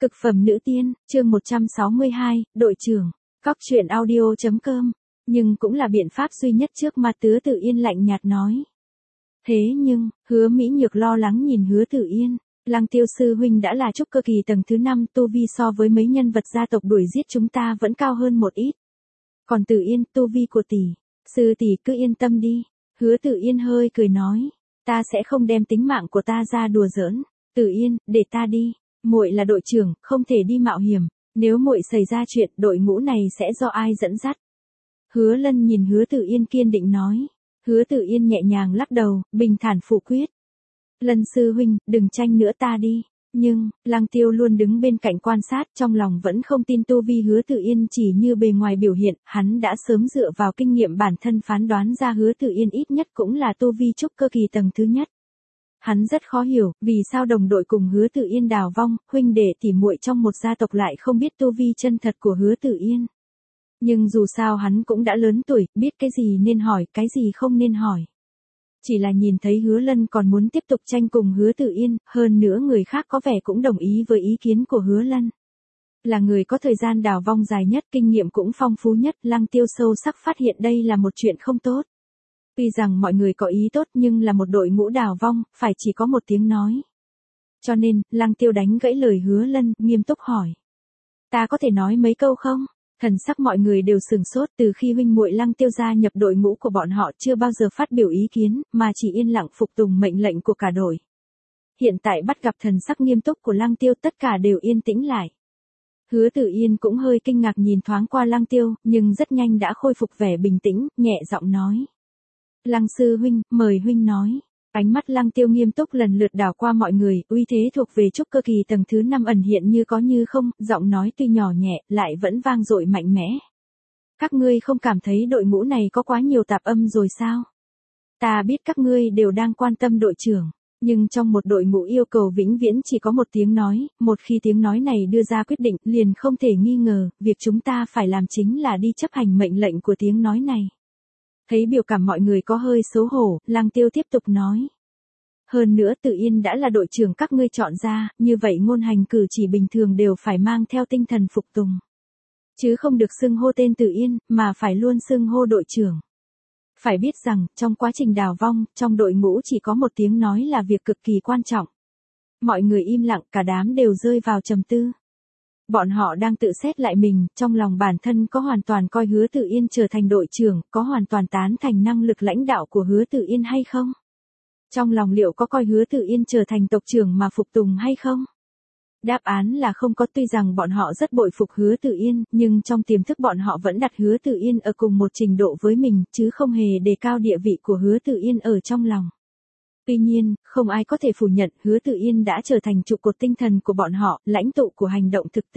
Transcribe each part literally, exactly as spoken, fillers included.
Cực phẩm nữ tiên, chương một trăm sáu mươi hai, đội trưởng. Cóc truyện audio chấm com. Nhưng cũng là biện pháp duy nhất trước mà Hứa Tử Yên lạnh nhạt nói. Thế nhưng, Hứa Mỹ Nhược lo lắng nhìn Hứa Tử Yên. Lăng Tiêu sư huynh đã là trúc cơ kỳ tầng thứ năm, tu vi so với mấy nhân vật gia tộc đuổi giết chúng ta vẫn cao hơn một ít. Còn Tử Yên, tu vi của tỷ, sư tỷ cứ yên tâm đi. Hứa Tử Yên hơi cười nói, ta sẽ không đem tính mạng của ta ra đùa giỡn. Tử Yên, để ta đi. Muội là đội trưởng, không thể đi mạo hiểm, nếu muội xảy ra chuyện, đội ngũ này sẽ do ai dẫn dắt? Hứa Lân nhìn Hứa Tử Yên kiên định nói. Hứa Tử Yên nhẹ nhàng lắc đầu, bình thản phủ quyết. Lân sư huynh, đừng tranh nữa, ta đi. Nhưng, Lăng Tiêu luôn đứng bên cạnh quan sát, trong lòng vẫn không tin tu vi Hứa Tử Yên chỉ như bề ngoài biểu hiện, hắn đã sớm dựa vào kinh nghiệm bản thân phán đoán ra Hứa Tử Yên ít nhất cũng là tu vi trúc cơ kỳ tầng thứ nhất. Hắn rất khó hiểu, vì sao đồng đội cùng Hứa Tử Yên đào vong, huynh đệ tỉ muội trong một gia tộc lại không biết tu vi chân thật của Hứa Tử Yên. Nhưng dù sao hắn cũng đã lớn tuổi, biết cái gì nên hỏi, cái gì không nên hỏi. Chỉ là nhìn thấy Hứa Lân còn muốn tiếp tục tranh cùng Hứa Tử Yên, hơn nữa người khác có vẻ cũng đồng ý với ý kiến của Hứa Lân. Là người có thời gian đào vong dài nhất, kinh nghiệm cũng phong phú nhất, Lăng Tiêu sâu sắc phát hiện đây là một chuyện không tốt. Tuy rằng mọi người có ý tốt nhưng là một đội ngũ đào vong, phải chỉ có một tiếng nói. Cho nên, Lăng Tiêu đánh gãy lời Hứa Lân, nghiêm túc hỏi. Ta có thể nói mấy câu không? Thần sắc mọi người đều sừng sốt, từ khi huynh muội Lăng Tiêu gia nhập đội ngũ của bọn họ chưa bao giờ phát biểu ý kiến, mà chỉ yên lặng phục tùng mệnh lệnh của cả đội. Hiện tại bắt gặp thần sắc nghiêm túc của Lăng Tiêu, tất cả đều yên tĩnh lại. Hứa Tử Yên cũng hơi kinh ngạc nhìn thoáng qua Lăng Tiêu, nhưng rất nhanh đã khôi phục vẻ bình tĩnh, nhẹ giọng nói. Lăng sư huynh, mời huynh nói. Ánh mắt Lăng Tiêu nghiêm túc lần lượt đảo qua mọi người, uy thế thuộc về trúc cơ kỳ tầng thứ năm ẩn hiện như có như không, giọng nói tuy nhỏ nhẹ, lại vẫn vang dội mạnh mẽ. Các ngươi không cảm thấy đội ngũ này có quá nhiều tạp âm rồi sao? Ta biết các ngươi đều đang quan tâm đội trưởng, nhưng trong một đội ngũ yêu cầu vĩnh viễn chỉ có một tiếng nói, một khi tiếng nói này đưa ra quyết định, liền không thể nghi ngờ, việc chúng ta phải làm chính là đi chấp hành mệnh lệnh của tiếng nói này. Thấy biểu cảm mọi người có hơi xấu hổ, Lăng Tiêu tiếp tục nói. Hơn nữa Tử Yên đã là đội trưởng các ngươi chọn ra, như vậy ngôn hành cử chỉ bình thường đều phải mang theo tinh thần phục tùng. Chứ không được xưng hô tên Tử Yên, mà phải luôn xưng hô đội trưởng. Phải biết rằng, trong quá trình đào vong, trong đội ngũ chỉ có một tiếng nói là việc cực kỳ quan trọng. Mọi người im lặng, cả đám đều rơi vào trầm tư. Bọn họ đang tự xét lại mình, trong lòng bản thân có hoàn toàn coi Hứa Tử Yên trở thành đội trưởng, có hoàn toàn tán thành năng lực lãnh đạo của Hứa Tử Yên hay không? Trong lòng liệu có coi Hứa Tử Yên trở thành tộc trưởng mà phục tùng hay không? Đáp án là không có, tuy rằng bọn họ rất bội phục Hứa Tử Yên, nhưng trong tiềm thức bọn họ vẫn đặt Hứa Tử Yên ở cùng một trình độ với mình, chứ không hề đề cao địa vị của Hứa Tử Yên ở trong lòng. Tuy nhiên, không ai có thể phủ nhận Hứa Tử Yên đã trở thành trụ cột tinh thần của bọn họ, lãnh tụ của hành động thực tế.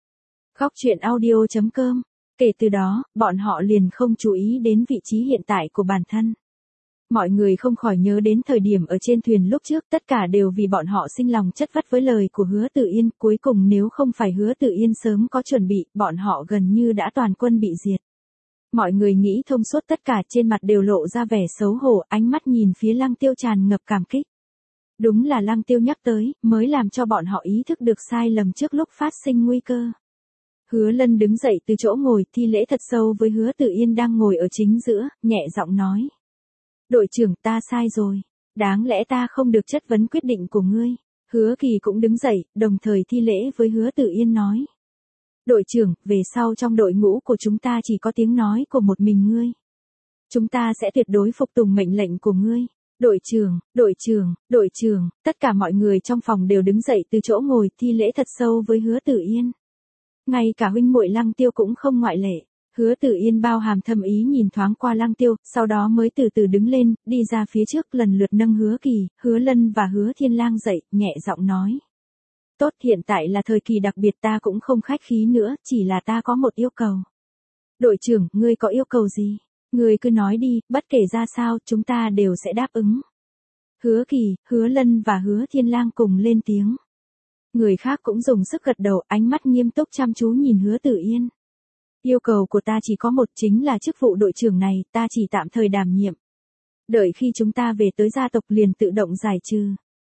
Cóc truyện audio chấm com. Kể từ đó, bọn họ liền không chú ý đến vị trí hiện tại của bản thân. Mọi người không khỏi nhớ đến thời điểm ở trên thuyền lúc trước, tất cả đều vì bọn họ sinh lòng chất vất với lời của Hứa Tử Yên, cuối cùng nếu không phải Hứa Tử Yên sớm có chuẩn bị, bọn họ gần như đã toàn quân bị diệt. Mọi người nghĩ thông suốt, tất cả trên mặt đều lộ ra vẻ xấu hổ, ánh mắt nhìn phía Lăng Tiêu tràn ngập cảm kích. Đúng là Lăng Tiêu nhắc tới, mới làm cho bọn họ ý thức được sai lầm trước lúc phát sinh nguy cơ. Hứa Lân đứng dậy từ chỗ ngồi, thi lễ thật sâu với Hứa Tử Yên đang ngồi ở chính giữa, nhẹ giọng nói. Đội trưởng, ta sai rồi. Đáng lẽ ta không được chất vấn quyết định của ngươi. Hứa Kỳ cũng đứng dậy, đồng thời thi lễ với Hứa Tử Yên nói. Đội trưởng, về sau trong đội ngũ của chúng ta chỉ có tiếng nói của một mình ngươi. Chúng ta sẽ tuyệt đối phục tùng mệnh lệnh của ngươi. Đội trưởng, đội trưởng, đội trưởng, tất cả mọi người trong phòng đều đứng dậy từ chỗ ngồi, thi lễ thật sâu với Hứa Tử Yên. Ngay cả huynh muội Lăng Tiêu cũng không ngoại lệ. Hứa Tử Yên bao hàm thâm ý nhìn thoáng qua Lăng Tiêu, sau đó mới từ từ đứng lên, đi ra phía trước, lần lượt nâng Hứa Kỳ, Hứa Lân và Hứa Thiên Lang dậy, nhẹ giọng nói. Tốt, hiện tại là thời kỳ đặc biệt, ta cũng không khách khí nữa, chỉ là ta có một yêu cầu. Đội trưởng, ngươi có yêu cầu gì? Ngươi cứ nói đi, bất kể ra sao, chúng ta đều sẽ đáp ứng. Hứa Kỳ, Hứa Lân và Hứa Thiên Lang cùng lên tiếng. Người khác cũng dùng sức gật đầu, ánh mắt nghiêm túc chăm chú nhìn Hứa Tử Yên. Yêu cầu của ta chỉ có một, chính là chức vụ đội trưởng này, ta chỉ tạm thời đảm nhiệm. Đợi khi chúng ta về tới gia tộc liền tự động giải trừ.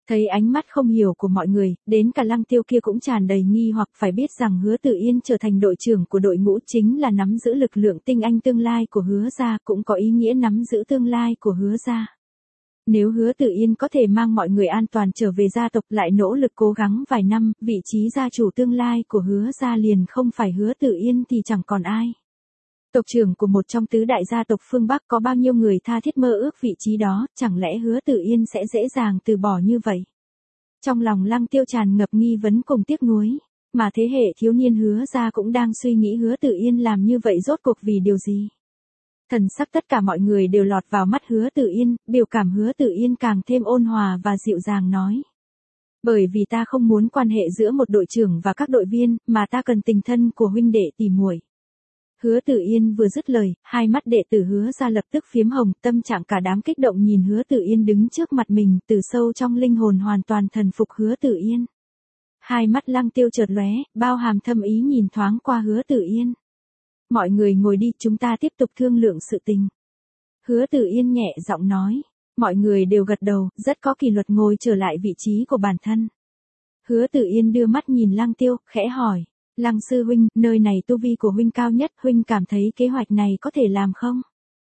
Thấy ánh mắt không hiểu của mọi người, đến cả Lăng Tiêu kia cũng tràn đầy nghi hoặc, phải biết rằng Hứa Tử Yên trở thành đội trưởng của đội ngũ chính là nắm giữ lực lượng tinh anh tương lai của Hứa gia, cũng có ý nghĩa nắm giữ tương lai của Hứa gia. Nếu Hứa Tử Yên có thể mang mọi người an toàn trở về gia tộc, lại nỗ lực cố gắng vài năm, vị trí gia chủ tương lai của Hứa gia liền không phải Hứa Tử Yên thì chẳng còn ai. Tộc trưởng của một trong tứ đại gia tộc phương Bắc, có bao nhiêu người tha thiết mơ ước vị trí đó, chẳng lẽ Hứa Tử Yên sẽ dễ dàng từ bỏ như vậy? Trong lòng Lăng Tiêu tràn ngập nghi vấn cùng tiếc nuối, mà thế hệ thiếu niên Hứa gia cũng đang suy nghĩ Hứa Tử Yên làm như vậy rốt cuộc vì điều gì. Thần sắc tất cả mọi người đều lọt vào mắt Hứa Tử Yên, biểu cảm Hứa Tử Yên càng thêm ôn hòa và dịu dàng nói. Bởi vì ta không muốn quan hệ giữa một đội trưởng và các đội viên, mà ta cần tình thân của huynh đệ tỷ muội. Hứa Tử Yên vừa dứt lời, hai mắt đệ tử Hứa gia lập tức phiếm hồng, tâm trạng cả đám kích động nhìn Hứa Tử Yên đứng trước mặt mình, từ sâu trong linh hồn hoàn toàn thần phục Hứa Tử Yên. Hai mắt Lăng Tiêu chợt lóe, bao hàm thâm ý nhìn thoáng qua Hứa Tử Yên. Mọi người ngồi đi, chúng ta tiếp tục thương lượng sự tình. Hứa Tử Yên nhẹ giọng nói. Mọi người đều gật đầu, rất có kỷ luật ngồi trở lại vị trí của bản thân. Hứa Tử Yên đưa mắt nhìn Lăng Tiêu, khẽ hỏi. Lăng sư huynh, nơi này tu vi của huynh cao nhất, huynh cảm thấy kế hoạch này có thể làm không?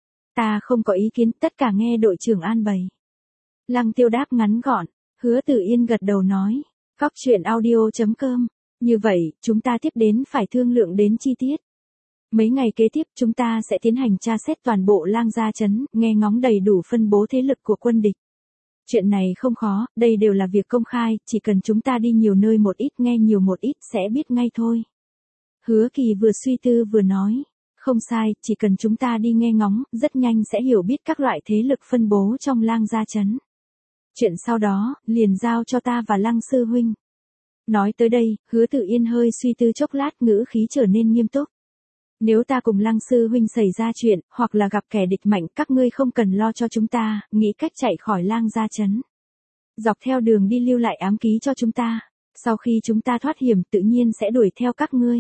Ta không có ý kiến, tất cả nghe đội trưởng an bày. Lăng Tiêu đáp ngắn gọn. Hứa Tử Yên gật đầu nói. Cóc truyện audio chấm com. Như vậy, chúng ta tiếp đến phải thương lượng đến chi tiết. Mấy ngày kế tiếp chúng ta sẽ tiến hành tra xét toàn bộ Lang Gia trấn, nghe ngóng đầy đủ phân bố thế lực của quân địch. Chuyện này không khó, đây đều là việc công khai, chỉ cần chúng ta đi nhiều nơi một ít, nghe nhiều một ít sẽ biết ngay thôi. Hứa Kỳ vừa suy tư vừa nói. Không sai, chỉ cần chúng ta đi nghe ngóng, rất nhanh sẽ hiểu biết các loại thế lực phân bố trong Lang Gia trấn. Chuyện sau đó, liền giao cho ta và Lăng sư huynh. Nói tới đây, Hứa Tử Yên hơi suy tư chốc lát, ngữ khí trở nên nghiêm túc. Nếu ta cùng Lăng sư huynh xảy ra chuyện, hoặc là gặp kẻ địch mạnh, các ngươi không cần lo cho chúng ta, nghĩ cách chạy khỏi Lang Gia trấn. Dọc theo đường đi lưu lại ám ký cho chúng ta. Sau khi chúng ta thoát hiểm, tự nhiên sẽ đuổi theo các ngươi.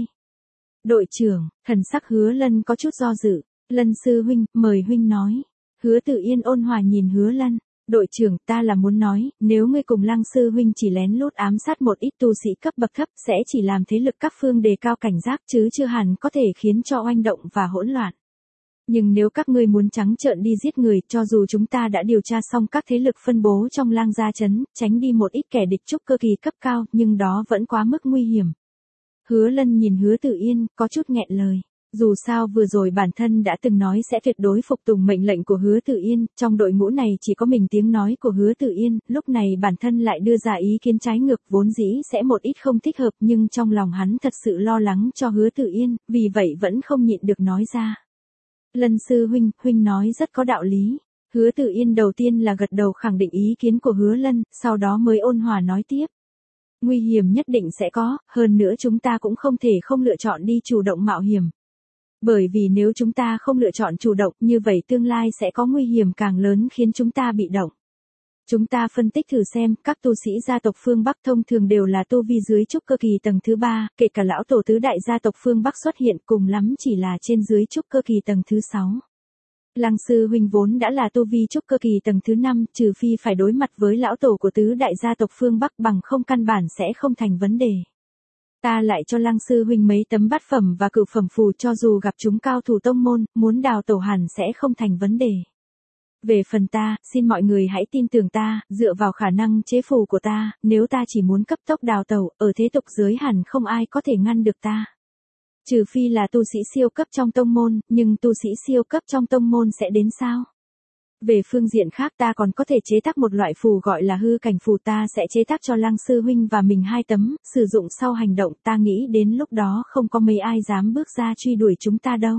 Đội trưởng, thần sắc Hứa Lân có chút do dự. Lân sư huynh, mời huynh nói. Hứa Tử Yên ôn hòa nhìn Hứa Lân. Đội trưởng, ta là muốn nói, nếu ngươi cùng Lăng sư huynh chỉ lén lút ám sát một ít tu sĩ cấp bậc thấp, sẽ chỉ làm thế lực các phương đề cao cảnh giác, chứ chưa hẳn có thể khiến cho oanh động và hỗn loạn. Nhưng nếu các ngươi muốn trắng trợn đi giết người, cho dù chúng ta đã điều tra xong các thế lực phân bố trong Lang Gia trấn, tránh đi một ít kẻ địch trúc cơ kỳ cấp cao, nhưng đó vẫn quá mức nguy hiểm. Hứa Lân nhìn Hứa Tử Yên, có chút nghẹn lời. Dù sao vừa rồi bản thân đã từng nói sẽ tuyệt đối phục tùng mệnh lệnh của Hứa Tử Yên, trong đội ngũ này chỉ có mình tiếng nói của Hứa Tử Yên, lúc này bản thân lại đưa ra ý kiến trái ngược, vốn dĩ sẽ một ít không thích hợp, nhưng trong lòng hắn thật sự lo lắng cho Hứa Tử Yên, vì vậy vẫn không nhịn được nói ra. Lân sư huynh, huynh nói rất có đạo lý. Hứa Tử Yên đầu tiên là gật đầu khẳng định ý kiến của Hứa Lân, sau đó mới ôn hòa nói tiếp. Nguy hiểm nhất định sẽ có, hơn nữa chúng ta cũng không thể không lựa chọn đi chủ động mạo hiểm. Bởi vì nếu chúng ta không lựa chọn chủ động, như vậy tương lai sẽ có nguy hiểm càng lớn khiến chúng ta bị động. Chúng ta phân tích thử xem, các tu sĩ gia tộc phương Bắc thông thường đều là tu vi dưới trúc cơ kỳ tầng thứ ba, kể cả lão tổ tứ đại gia tộc phương Bắc xuất hiện cùng lắm chỉ là trên dưới trúc cơ kỳ tầng thứ sáu. Lăng sư huynh vốn đã là tu vi trúc cơ kỳ tầng thứ năm, trừ phi phải đối mặt với lão tổ của tứ đại gia tộc phương Bắc, bằng không căn bản sẽ không thành vấn đề. Ta lại cho Lăng sư huynh mấy tấm bát phẩm và cửu phẩm phù, cho dù gặp chúng cao thủ tông môn, muốn đào tổ hẳn sẽ không thành vấn đề. Về phần ta, xin mọi người hãy tin tưởng ta, dựa vào khả năng chế phù của ta, nếu ta chỉ muốn cấp tốc đào tẩu, ở thế tục giới hẳn không ai có thể ngăn được ta. Trừ phi là tu sĩ siêu cấp trong tông môn, nhưng tu sĩ siêu cấp trong tông môn sẽ đến sao? Về phương diện khác, ta còn có thể chế tác một loại phù gọi là hư cảnh phù, ta sẽ chế tác cho Lăng sư huynh và mình hai tấm, sử dụng sau hành động, ta nghĩ đến lúc đó không có mấy ai dám bước ra truy đuổi chúng ta đâu.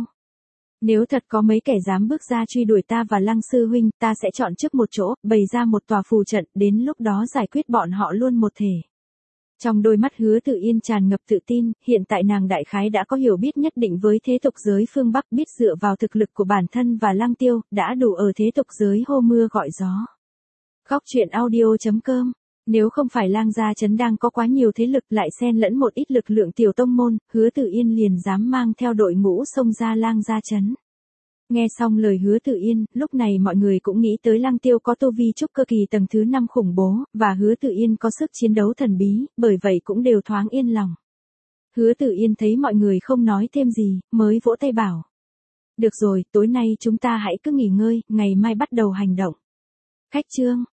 Nếu thật có mấy kẻ dám bước ra truy đuổi ta và Lăng sư huynh, ta sẽ chọn trước một chỗ, bày ra một tòa phù trận, đến lúc đó giải quyết bọn họ luôn một thể. Trong đôi mắt Hứa Tử Yên tràn ngập tự tin, hiện tại nàng đại khái đã có hiểu biết nhất định với thế tục giới phương Bắc, biết dựa vào thực lực của bản thân và Lăng Tiêu, đã đủ ở thế tục giới hô mưa gọi gió. Cóc truyện audio chấm com. Nếu không phải Lang Gia trấn đang có quá nhiều thế lực, lại xen lẫn một ít lực lượng tiểu tông môn, Hứa Tử Yên liền dám mang theo đội ngũ xông ra Lang Gia trấn. Nghe xong lời Hứa Tử Yên, lúc này mọi người cũng nghĩ tới Lăng Tiêu có tu vi trúc cơ kỳ tầng thứ năm khủng bố, và Hứa Tử Yên có sức chiến đấu thần bí, bởi vậy cũng đều thoáng yên lòng. Hứa Tử Yên thấy mọi người không nói thêm gì, mới vỗ tay bảo. Được rồi, tối nay chúng ta hãy cứ nghỉ ngơi, ngày mai bắt đầu hành động. Khách trương.